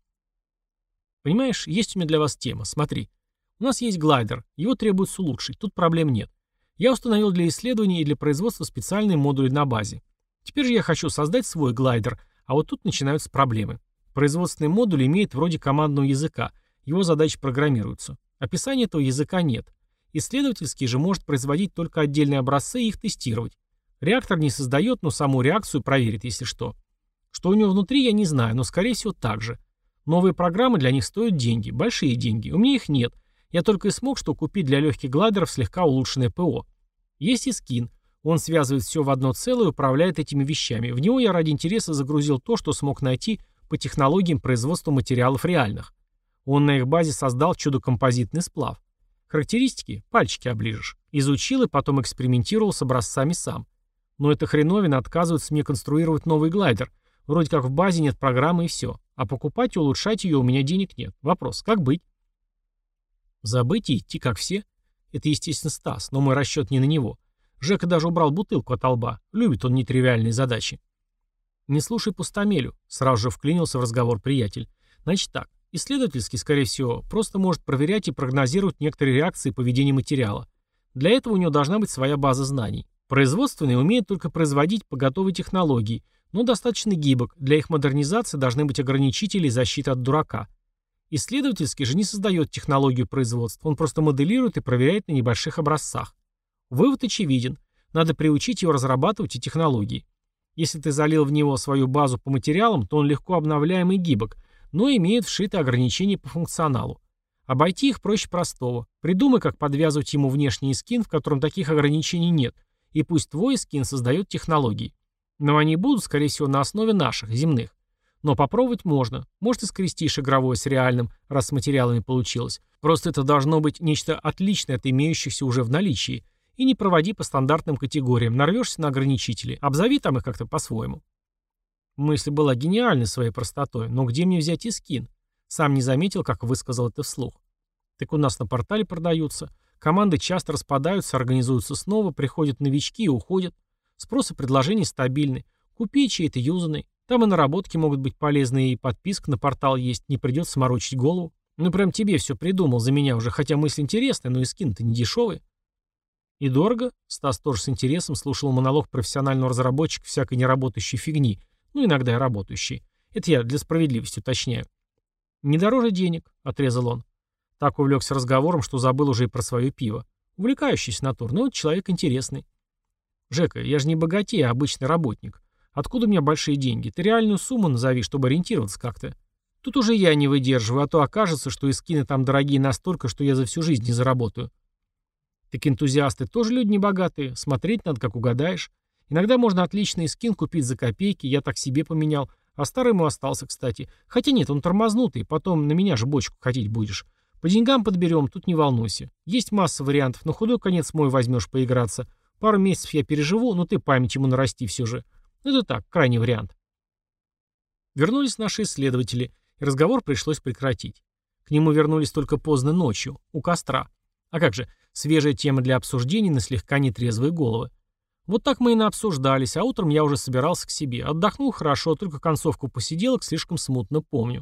Понимаешь, есть у меня для вас тема. Смотри. У нас есть глайдер. Его требуется улучшить. Тут проблем нет. Я установил для исследований и для производства специальные модули на базе. Теперь же я хочу создать свой глайдер, а вот тут начинаются проблемы. Производственный модуль имеет вроде командного языка. Его задачи программируются. Описания этого языка нет. Исследовательский же может производить только отдельные образцы и их тестировать. Реактор не создает, но саму реакцию проверит, если что. Что у него внутри, я не знаю, но скорее всего так же. Новые программы для них стоят деньги, большие деньги. У меня их нет. Я только и смог что купить для легких глайдеров слегка улучшенное ПО. Есть и скин. Он связывает все в одно целое и управляет этими вещами. В него я ради интереса загрузил то, что смог найти по технологиям производства материалов реальных. Он на их базе создал чудо-композитный сплав. Характеристики – пальчики оближешь. Изучил и потом экспериментировал с образцами сам. Но эта хреновина отказывается мне конструировать новый глайдер. Вроде как в базе нет программы и все. А покупать и улучшать ее у меня денег нет. Вопрос, как быть? Забыть и идти, как все? Это, естественно, Стас, но мой расчет не на него. Жека даже убрал бутылку от лба. Любит он нетривиальные задачи. Не слушай пустомелю, сразу же вклинился в разговор приятель. Значит так, Исследовательский, скорее всего, просто может проверять и прогнозировать некоторые реакции поведения материала. Для этого у него должна быть своя база знаний. Производственный умеет только производить по готовой технологии, но достаточно гибок, для их модернизации должны быть ограничители и защита от дурака. Исследовательский же не создает технологию производства, он просто моделирует и проверяет на небольших образцах. Вывод очевиден, надо приучить его разрабатывать и технологии. Если ты залил в него свою базу по материалам, то он легко обновляем и гибок, но имеет вшитые ограничения по функционалу. Обойти их проще простого. Придумай, как подвязывать ему внешний скин, в котором таких ограничений нет, и пусть твой скин создает технологии. Но они будут, скорее всего, на основе наших, земных. Но попробовать можно. Может, и скрестишь игровое с реальным, раз с материалами получилось. Просто это должно быть нечто отличное от имеющихся уже в наличии. И не проводи по стандартным категориям, нарвешься на ограничители. Обзови там их как-то по-своему. Мысль была гениальной своей простотой, но где мне взять и скин? Сам не заметил, как высказал это вслух. Так у нас на портале продаются. Команды часто распадаются, организуются снова, приходят новички и уходят. Спрос и предложение стабильны. Купи чей-то юзанный. Там и наработки могут быть полезны, и подписка на портал есть, не придется морочить голову. Ну прям тебе все придумал за меня уже, хотя мысль интересная, но и скин-то не дешевый. И дорого? Стас тоже с интересом слушал монолог профессионального разработчика всякой неработающей фигни, ну иногда и работающей. Это я для справедливости уточняю. «Не дороже денег», — отрезал он. Так увлекся разговором, что забыл уже и про свое пиво. Увлекающийся натур, но человек интересный. «Жека, я же не богатей, а обычный работник. Откуда у меня большие деньги? Ты реальную сумму назови, чтобы ориентироваться как-то. Тут уже я не выдерживаю, а то окажется, что и скины там дорогие настолько, что я за всю жизнь не заработаю». Так энтузиасты тоже люди небогатые, смотреть надо, как угадаешь. Иногда можно отличный скин купить за копейки, я так себе поменял, а старый ему остался, кстати. Хотя нет, он тормознутый, потом на меня же бочку хотеть будешь. По деньгам подберем, тут не волнуйся. Есть масса вариантов, на худой конец мой возьмешь поиграться. Пару месяцев я переживу, но ты память ему нарасти все же. Это так, крайний вариант. Вернулись наши исследователи, и разговор пришлось прекратить. К нему вернулись только поздно ночью, у костра. А как же, свежая тема для обсуждений на слегка нетрезвые головы. Вот так мы и наобсуждались, а утром я уже собирался к себе. Отдохнул хорошо, только концовку посиделок слишком смутно помню.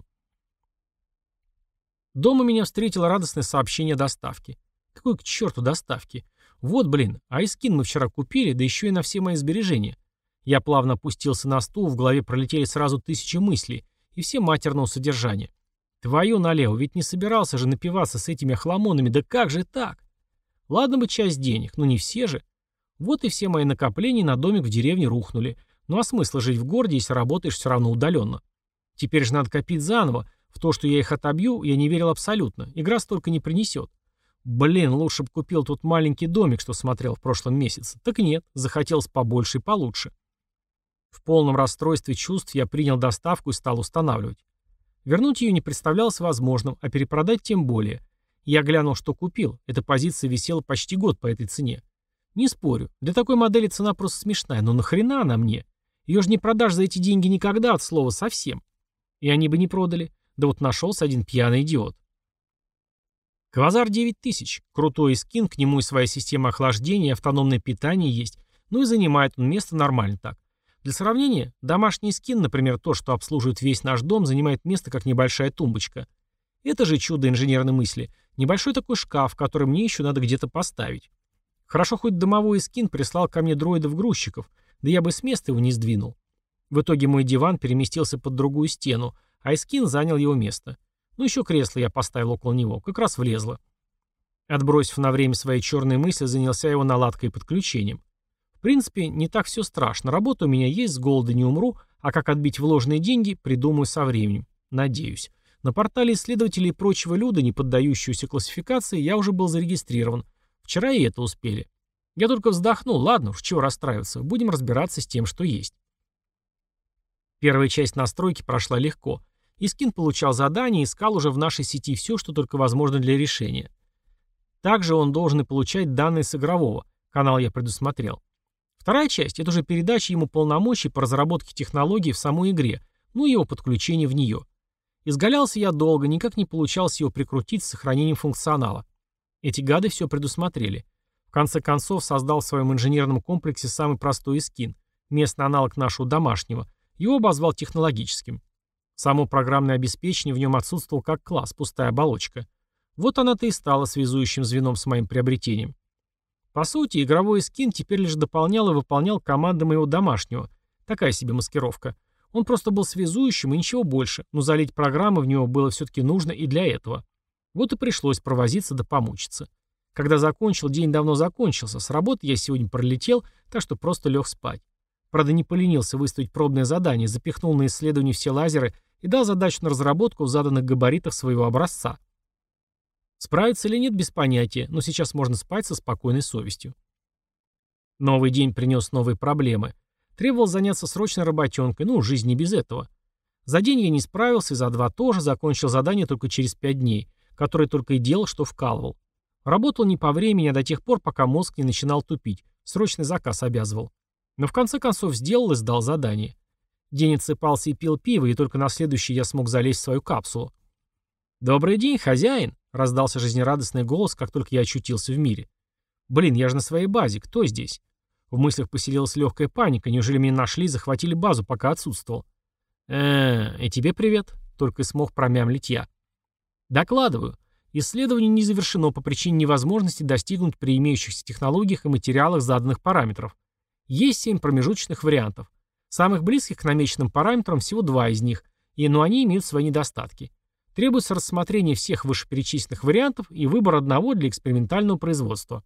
Дома меня встретило радостное сообщение о доставке. Какой к черту доставки? Вот, блин, айскин мы вчера купили, да еще и на все мои сбережения. Я плавно опустился на стул, в голове пролетели сразу тысячи мыслей, и все матерного содержания. Твою налево, ведь не собирался же напиваться с этими охламонами, да как же так? Ладно бы часть денег, но не все же. Вот и все мои накопления на домик в деревне рухнули. Ну а смысл жить в городе, если работаешь все равно удаленно? Теперь же надо копить заново. В то, что я их отобью, я не верил абсолютно. Игра столько не принесет. Блин, лучше бы купил тот маленький домик, что смотрел в прошлом месяце. Так нет, захотелось побольше и получше. В полном расстройстве чувств я принял доставку и стал устанавливать. Вернуть ее не представлялось возможным, а перепродать тем более. Я глянул, что купил. Эта позиция висела почти год по этой цене. Не спорю, для такой модели цена просто смешная, но нахрена она мне? Ее же не продашь за эти деньги никогда, от слова совсем. И они бы не продали. Да вот нашелся один пьяный идиот. Квазар девять тысяч. Крутой скин, к нему и своя система охлаждения, и автономное питание есть. Ну и занимает он место нормально так. Для сравнения, домашний скин, например, то, что обслуживает весь наш дом, занимает место как небольшая тумбочка. Это же чудо инженерной мысли. Небольшой такой шкаф, который мне еще надо где-то поставить. Хорошо, хоть домовой скин прислал ко мне дроидов-грузчиков, да я бы с места его не сдвинул. В итоге мой диван переместился под другую стену, а скин занял его место. Ну еще кресло я поставил около него, как раз влезло. Отбросив на время свои черные мысли, занялся его наладкой и подключением. В принципе, не так все страшно. Работа у меня есть, с голода не умру, а как отбить вложенные деньги, придумаю со временем. Надеюсь. На портале исследователей и прочего люда, не поддающегося классификации, я уже был зарегистрирован. Вчера и это успели. Я только вздохнул, ладно уж, чего расстраиваться, будем разбираться с тем, что есть. Первая часть настройки прошла легко. Искин получал задание и искал уже в нашей сети все, что только возможно для решения. Также он должен и получать данные с игрового. Канал я предусмотрел. Вторая часть — это уже передача ему полномочий по разработке технологий в самой игре, ну и его подключение в нее. Изгалялся я долго, никак не получалось его прикрутить с сохранением функционала. Эти гады все предусмотрели. В конце концов создал в своем инженерном комплексе самый простой скин, местный аналог нашего домашнего. Его обозвал технологическим. Само программное обеспечение в нем отсутствовало как класс, пустая оболочка. Вот она-то и стала связующим звеном с моим приобретением. По сути, игровой скин теперь лишь дополнял и выполнял команды моего домашнего. Такая себе маскировка. Он просто был связующим и ничего больше, но залить программы в него было все-таки нужно и для этого. Вот и пришлось провозиться да помучиться. Когда закончил, день давно закончился, с работы я сегодня пролетел, так что просто лег спать. Правда, не поленился выставить пробное задание, запихнул на исследование все лазеры и дал задачу на разработку в заданных габаритах своего образца. Справиться или нет, без понятия, но сейчас можно спать со спокойной совестью. Новый день принес новые проблемы. Требовал заняться срочной работенкой, ну, жизнь не без этого. За день я не справился, и за два тоже, закончил задание только через пять дней, которое только и делал, что вкалывал. Работал не по времени, а до тех пор, пока мозг не начинал тупить. Срочный заказ обязывал. Но в конце концов сделал и сдал задание. День отсыпался и пил пиво, и только на следующий я смог залезть в свою капсулу. «Добрый день, хозяин!» — раздался жизнерадостный голос, как только я очутился в мире. «Блин, я же на своей базе, кто здесь?» В мыслях поселилась легкая паника, неужели меня нашли и захватили базу, пока отсутствовал. э и тебе привет», — только и смог промямлить я. «Докладываю. Исследование не завершено по причине невозможности достигнуть при имеющихся технологиях и материалах заданных параметров. Есть семь промежуточных вариантов. Самых близких к намеченным параметрам всего два из них, и, но они имеют свои недостатки. Требуется рассмотрение всех вышеперечисленных вариантов и выбор одного для экспериментального производства».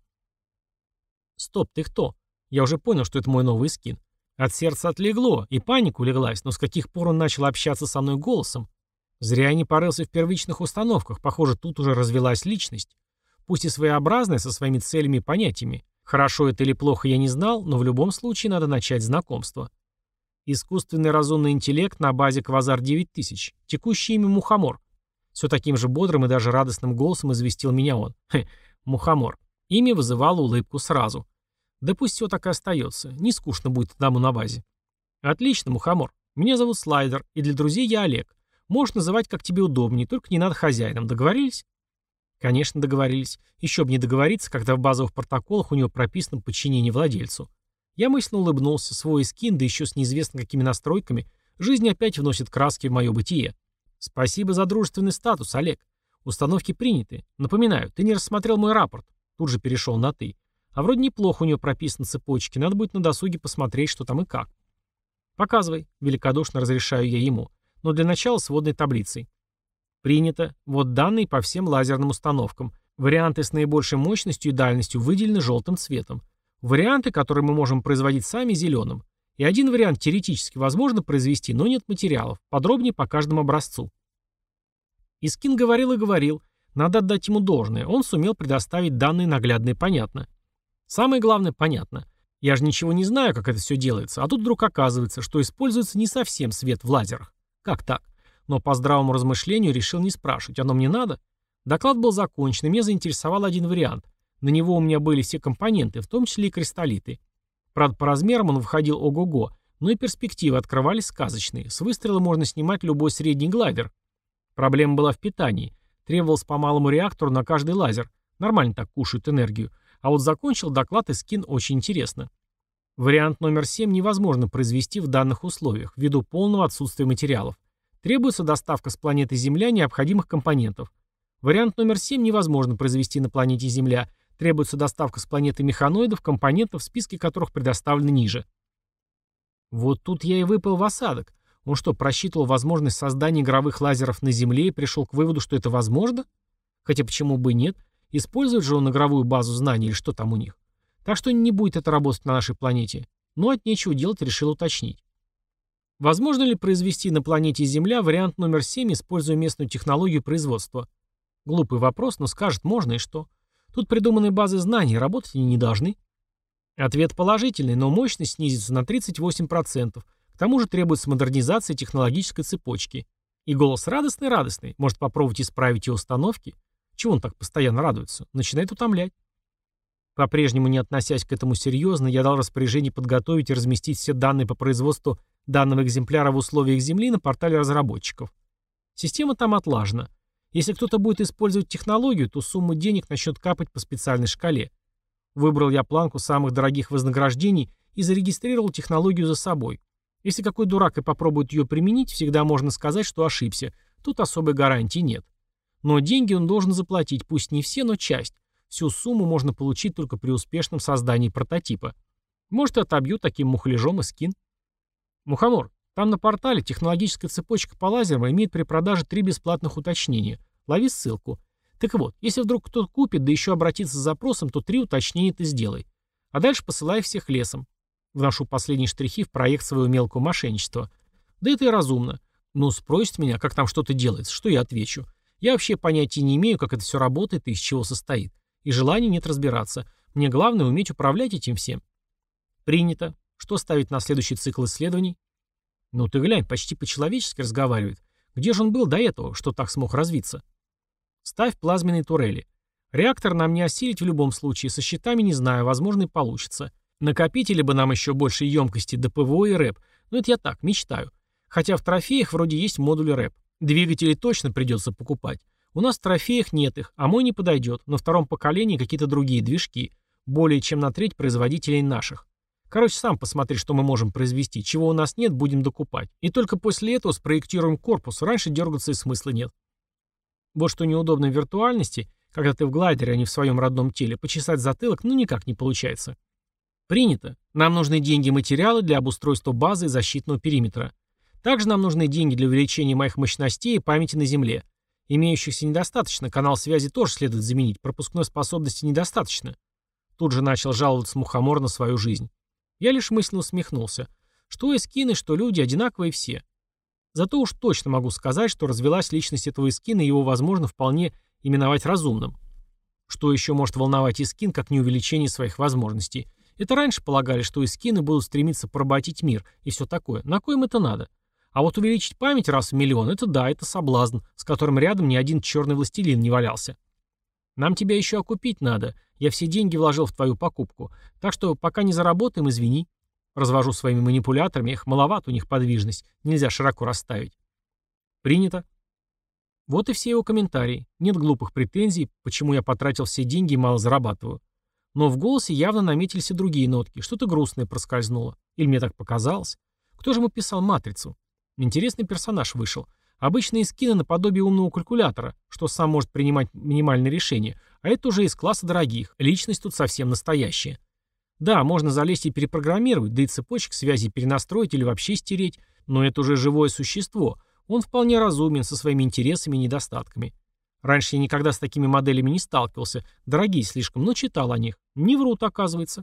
«Стоп, ты кто?» Я уже понял, что это мой новый скин. От сердца отлегло, и паника улеглась, но с каких пор он начал общаться со мной голосом? Зря я не порылся в первичных установках, похоже, тут уже развилась личность. Пусть и своеобразная, со своими целями и понятиями. Хорошо это или плохо я не знал, но в любом случае надо начать знакомство. Искусственный разумный интеллект на базе Квазар девять тысяч. Текущее имя Мухомор. Все таким же бодрым и даже радостным голосом известил меня он. Хе, Мухомор. Имя вызывало улыбку сразу. Да пусть все так и остается. Не скучно будет одному на базе. Отлично, Мухомор. Меня зовут Слайдер, и для друзей я Олег. Можешь называть как тебе удобнее, только не надо хозяином. Договорились? Конечно, договорились. Еще бы не договориться, когда в базовых протоколах у него прописано подчинение владельцу. Я мысленно улыбнулся. Свой скин, да еще с неизвестно какими настройками, жизнь опять вносит краски в мое бытие. Спасибо за дружественный статус, Олег. Установки приняты. Напоминаю, ты не рассмотрел мой рапорт. Тут же перешел на «ты». А вроде неплохо у него прописаны цепочки, надо будет на досуге посмотреть, что там и как. Показывай, великодушно разрешаю я ему, но для начала с вводной таблицей. Принято. Вот данные по всем лазерным установкам. Варианты с наибольшей мощностью и дальностью выделены желтым цветом. Варианты, которые мы можем производить сами, зеленым. И один вариант теоретически возможно произвести, но нет материалов. Подробнее по каждому образцу. Искин говорил и говорил. Надо отдать ему должное. Он сумел предоставить данные наглядно и понятно. Самое главное, понятно. Я же ничего не знаю, как это все делается, а тут вдруг оказывается, что используется не совсем свет в лазерах. Как так? Но по здравому размышлению решил не спрашивать, оно мне надо? Доклад был закончен, и меня заинтересовал один вариант. На него у меня были все компоненты, в том числе и кристаллиты. Правда, по размерам он выходил ого-го, но и перспективы открывались сказочные. С выстрела можно снимать любой средний глайдер. Проблема была в питании. Требовалось по малому реактору на каждый лазер. Нормально так кушают энергию. А вот закончил доклад и скин очень интересно. Вариант номер семь невозможно произвести в данных условиях, ввиду полного отсутствия материалов. Требуется доставка с планеты Земля необходимых компонентов. Вариант номер семь невозможно произвести на планете Земля. Требуется доставка с планеты механоидов, компонентов, в списке которых предоставлены ниже. Вот тут я и выпал в осадок. Он что, просчитывал возможность создания игровых лазеров на Земле и пришел к выводу, что это возможно? Хотя почему бы и нет? Использует же он игровую базу знаний или что там у них. Так что не будет это работать на нашей планете. Но от нечего делать решил уточнить. Возможно ли произвести на планете Земля вариант номер семь, используя местную технологию производства? Глупый вопрос, но скажет можно и что. Тут придуманы базы знаний, работать они не должны. Ответ положительный, но мощность снизится на тридцать восемь процентов. К тому же требуется модернизация технологической цепочки. И голос радостный-радостный. Может попробовать исправить его установки? Чего он так постоянно радуется? Начинает утомлять. По-прежнему не относясь к этому серьезно, я дал распоряжение подготовить и разместить все данные по производству данного экземпляра в условиях Земли на портале разработчиков. Система там отлажена. Если кто-то будет использовать технологию, то сумма денег начнет капать по специальной шкале. Выбрал я планку самых дорогих вознаграждений и зарегистрировал технологию за собой. Если какой дурак и попробует ее применить, всегда можно сказать, что ошибся. Тут особой гарантии нет. Но деньги он должен заплатить, пусть не все, но часть. Всю сумму можно получить только при успешном создании прототипа. Может, и отобью таким мухляжом и скин. Мухомор, там на портале технологическая цепочка по лазерам имеет при продаже три бесплатных уточнения. Лови ссылку. Так вот, если вдруг кто-то купит, да еще обратится с запросом, то три уточнения ты сделай. А дальше посылай всех лесом. Вношу последние штрихи в проект своего мелкого мошенничества. Да это и разумно. Ну, спросит меня, как там что-то делается, что я отвечу. Я вообще понятия не имею, как это все работает и из чего состоит. И желания нет разбираться. Мне главное уметь управлять этим всем. Принято. Что ставить на следующий цикл исследований? Ну ты глянь, почти по-человечески разговаривает. Где же он был до этого, что так смог развиться? Ставь плазменные турели. Реактор нам не осилить в любом случае, со счетами не знаю, возможно и получится. Накопители бы нам еще больше емкости до ПВО и рэп, но это я так, мечтаю. Хотя в трофеях вроде есть модули рэп. Двигатели точно придется покупать. У нас в трофеях нет их, а мой не подойдет. На втором поколении какие-то другие движки, более чем на треть производителей наших. Короче, сам посмотри, что мы можем произвести. Чего у нас нет, будем докупать. И только после этого спроектируем корпус. Раньше дергаться и смысла нет. Вот что неудобно в виртуальности, когда ты в глайдере, а не в своем родном теле, почесать затылок ну никак не получается. Принято. Нам нужны деньги и материалы для обустройства базы и защитного периметра. Также нам нужны деньги для увеличения моих мощностей и памяти на Земле. Имеющихся недостаточно, канал связи тоже следует заменить, пропускной способности недостаточно. Тут же начал жаловаться Мухомор на свою жизнь. Я лишь мысленно усмехнулся. Что эскины, что люди, одинаковые все. Зато уж точно могу сказать, что развилась личность этого эскина, и его возможно вполне именовать разумным. Что еще может волновать эскин, как не увеличение своих возможностей? Это раньше полагали, что эскины будут стремиться поработить мир и все такое. На кой им это надо? А вот увеличить память раз в миллион, это да, это соблазн, с которым рядом ни один черный властелин не валялся. Нам тебя еще окупить надо. Я все деньги вложил в твою покупку. Так что пока не заработаем, извини. Развожу своими манипуляторами, их маловато у них подвижность. Нельзя широко расставить. Принято. Вот и все его комментарии. Нет глупых претензий, почему я потратил все деньги и мало зарабатываю. Но в голосе явно наметились и другие нотки. Что-то грустное проскользнуло. Или мне так показалось? Кто же ему писал «Матрицу»? Интересный персонаж вышел. Обычные скины наподобие умного калькулятора, что сам может принимать минимальные решения, а это уже из класса дорогих, личность тут совсем настоящая. Да, можно залезть и перепрограммировать, да и цепочек связи перенастроить или вообще стереть, но это уже живое существо, он вполне разумен со своими интересами и недостатками. Раньше я никогда с такими моделями не сталкивался, дорогие слишком, но читал о них. Не врут, оказывается.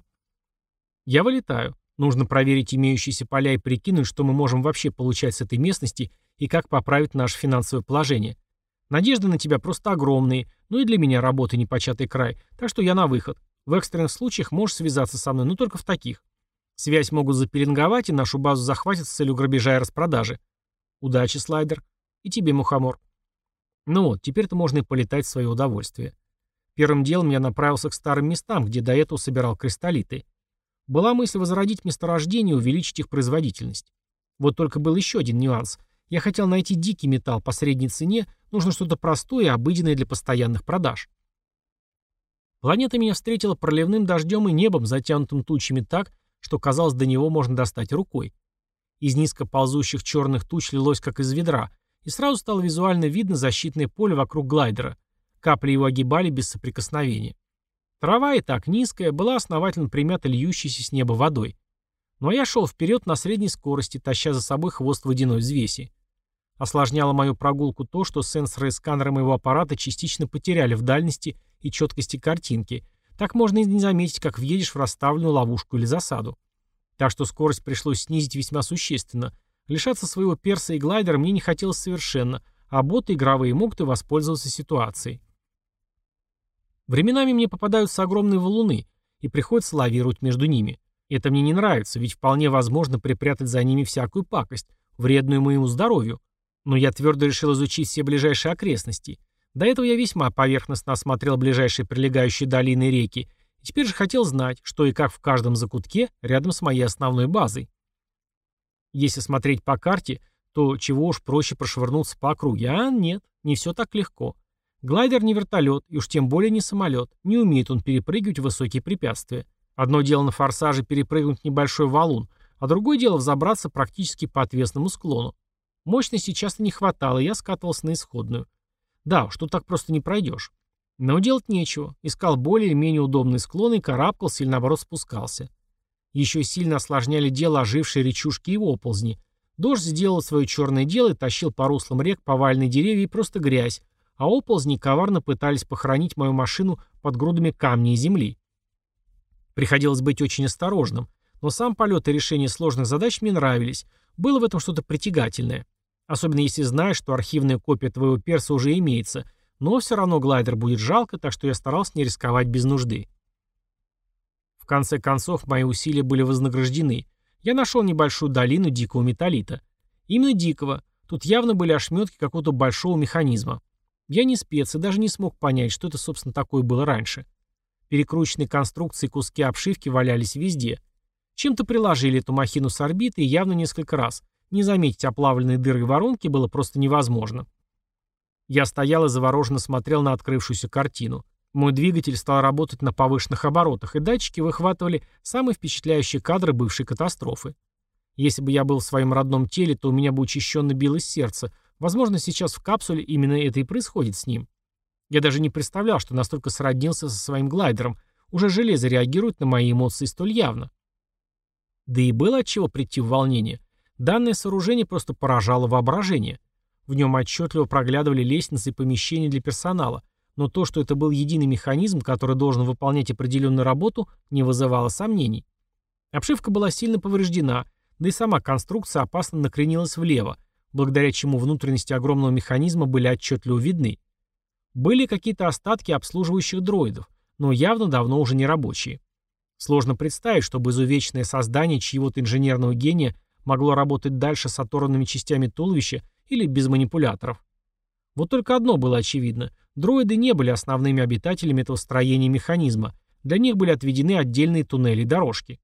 Я вылетаю. Нужно проверить имеющиеся поля и прикинуть, что мы можем вообще получать с этой местности и как поправить наше финансовое положение. Надежды на тебя просто огромные, но и для меня работа непочатый край, так что я на выход. В экстренных случаях можешь связаться со мной, но только в таких. Связь могут запеленговать, и нашу базу захватят с целью грабежа и распродажи. Удачи, слайдер. И тебе, Мухомор. Ну вот, теперь-то можно и полетать в свое удовольствие. Первым делом я направился к старым местам, где до этого собирал кристаллиты. Была мысль возродить месторождение и увеличить их производительность. Вот только был еще один нюанс. Я хотел найти дикий металл по средней цене, нужно что-то простое и обыденное для постоянных продаж. Планета меня встретила проливным дождем и небом, затянутым тучами так, что казалось, до него можно достать рукой. Из низко ползущих черных туч лилось как из ведра, и сразу стало визуально видно защитное поле вокруг глайдера. Капли его огибали без соприкосновения. Трава и так низкая, была основательно примята льющейся с неба водой. Но я шел вперед на средней скорости, таща за собой хвост водяной взвеси. Осложняло мою прогулку то, что сенсоры и сканеры моего аппарата частично потеряли в дальности и четкости картинки. Так можно и не заметить, как въедешь в расставленную ловушку или засаду. Так что скорость пришлось снизить весьма существенно. Лишаться своего перса и глайдера мне не хотелось совершенно, а боты игровые могут и воспользоваться ситуацией. Временами мне попадаются огромные валуны, и приходится лавировать между ними. Это мне не нравится, ведь вполне возможно припрятать за ними всякую пакость, вредную моему здоровью. Но я твердо решил изучить все ближайшие окрестности. До этого я весьма поверхностно осмотрел ближайшие прилегающие долины и реки, и теперь же хотел знать, что и как в каждом закутке рядом с моей основной базой. Если смотреть по карте, то чего уж проще прошвырнуться по округе, а нет, не все так легко. Глайдер не вертолет, и уж тем более не самолет, не умеет он перепрыгивать высокие препятствия. Одно дело на форсаже перепрыгнуть небольшой валун, а другое дело взобраться практически по отвесному склону. Мощности часто не хватало, и я скатывался на исходную. Да уж, тут так просто не пройдешь. Но делать нечего. Искал более или менее удобные склоны и карабкался или наоборот спускался. Еще сильно осложняли дело ожившие речушки и оползни. Дождь сделал свое черное дело и тащил по руслам рек поваленные деревья и просто грязь, а оползни коварно пытались похоронить мою машину под грудами камней и земли. Приходилось быть очень осторожным, но сам полет и решение сложных задач мне нравились. Было в этом что-то притягательное. Особенно если знаешь, что архивная копия твоего перса уже имеется, но все равно глайдер будет жалко, так что я старался не рисковать без нужды. В конце концов, мои усилия были вознаграждены. Я нашел небольшую долину дикого металлита. Именно дикого. Тут явно были ошметки какого-то большого механизма. Я не спец и даже не смог понять, что это, собственно, такое было раньше. Перекрученные конструкции и куски обшивки валялись везде. Чем-то приложили эту махину с орбиты и явно несколько раз. Не заметить оплавленные дыры и воронки было просто невозможно. Я стоял и завороженно смотрел на открывшуюся картину. Мой двигатель стал работать на повышенных оборотах, и датчики выхватывали самые впечатляющие кадры бывшей катастрофы. Если бы я был в своем родном теле, то у меня бы учащенно билось сердце. Возможно, сейчас в капсуле именно это и происходит с ним. Я даже не представлял, что настолько сроднился со своим глайдером. Уже железо реагирует на мои эмоции столь явно. Да и было от чего прийти в волнение. Данное сооружение просто поражало воображение. В нем отчетливо проглядывали лестницы и помещения для персонала, но то, что это был единый механизм, который должен выполнять определенную работу, не вызывало сомнений. Обшивка была сильно повреждена, да и сама конструкция опасно накренилась влево, благодаря чему внутренности огромного механизма были отчетливо видны. Были какие-то остатки обслуживающих дроидов, но явно давно уже не рабочие. Сложно представить, чтобы изувеченное создание чьего-то инженерного гения могло работать дальше с оторванными частями туловища или без манипуляторов. Вот только одно было очевидно. Дроиды не были основными обитателями этого строения механизма. Для них были отведены отдельные туннели и дорожки.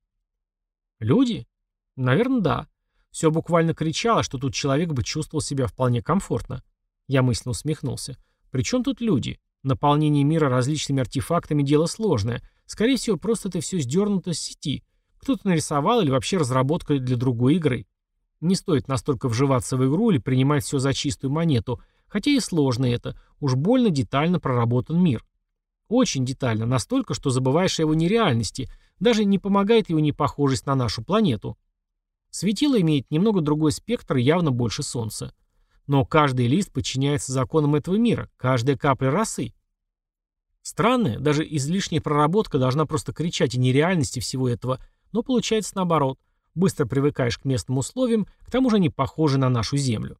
Люди? Наверное, да. Все буквально кричало, что тут человек бы чувствовал себя вполне комфортно. Я мысленно усмехнулся. Причем тут люди? Наполнение мира различными артефактами – дело сложное. Скорее всего, просто это все сдернуто с сети. Кто-то нарисовал или вообще разработка для другой игры. Не стоит настолько вживаться в игру или принимать все за чистую монету, хотя и сложно это, уж больно детально проработан мир. Очень детально, настолько, что забываешь о его нереальности, даже не помогает его непохожесть на нашу планету. Светило имеет немного другой спектр и явно больше Солнца. Но каждый лист подчиняется законам этого мира, каждая капля росы. Странная, даже излишняя проработка должна просто кричать о нереальности всего этого, но получается наоборот. Быстро привыкаешь к местным условиям, к тому же они похожи на нашу Землю.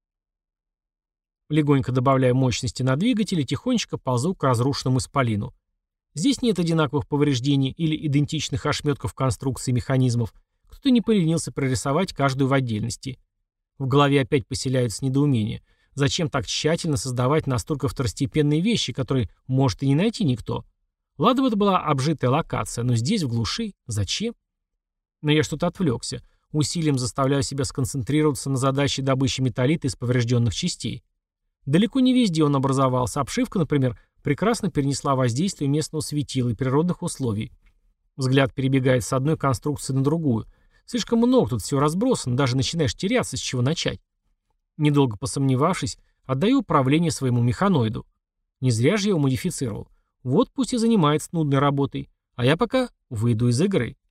Легонько добавляя мощности на двигателе, тихонечко ползу к разрушенному исполину. Здесь нет одинаковых повреждений или идентичных ошметков конструкции механизмов. Кто-то не поленился прорисовать каждую в отдельности. В голове опять поселяется недоумение. Зачем так тщательно создавать настолько второстепенные вещи, которые может и не найти никто? Ладно бы это была обжитая локация, но здесь, в глуши, зачем? Но я что-то отвлекся. Усилием заставляю себя сконцентрироваться на задаче добычи металлита из поврежденных частей. Далеко не везде он образовался. Обшивка, например, прекрасно перенесла воздействие местного светила и природных условий. Взгляд перебегает с одной конструкции на другую. Слишком много тут всего разбросано, даже начинаешь теряться, с чего начать. Недолго посомневавшись, отдаю управление своему механоиду. Не зря же я его модифицировал. Вот пусть и занимается нудной работой, а я пока выйду из игры.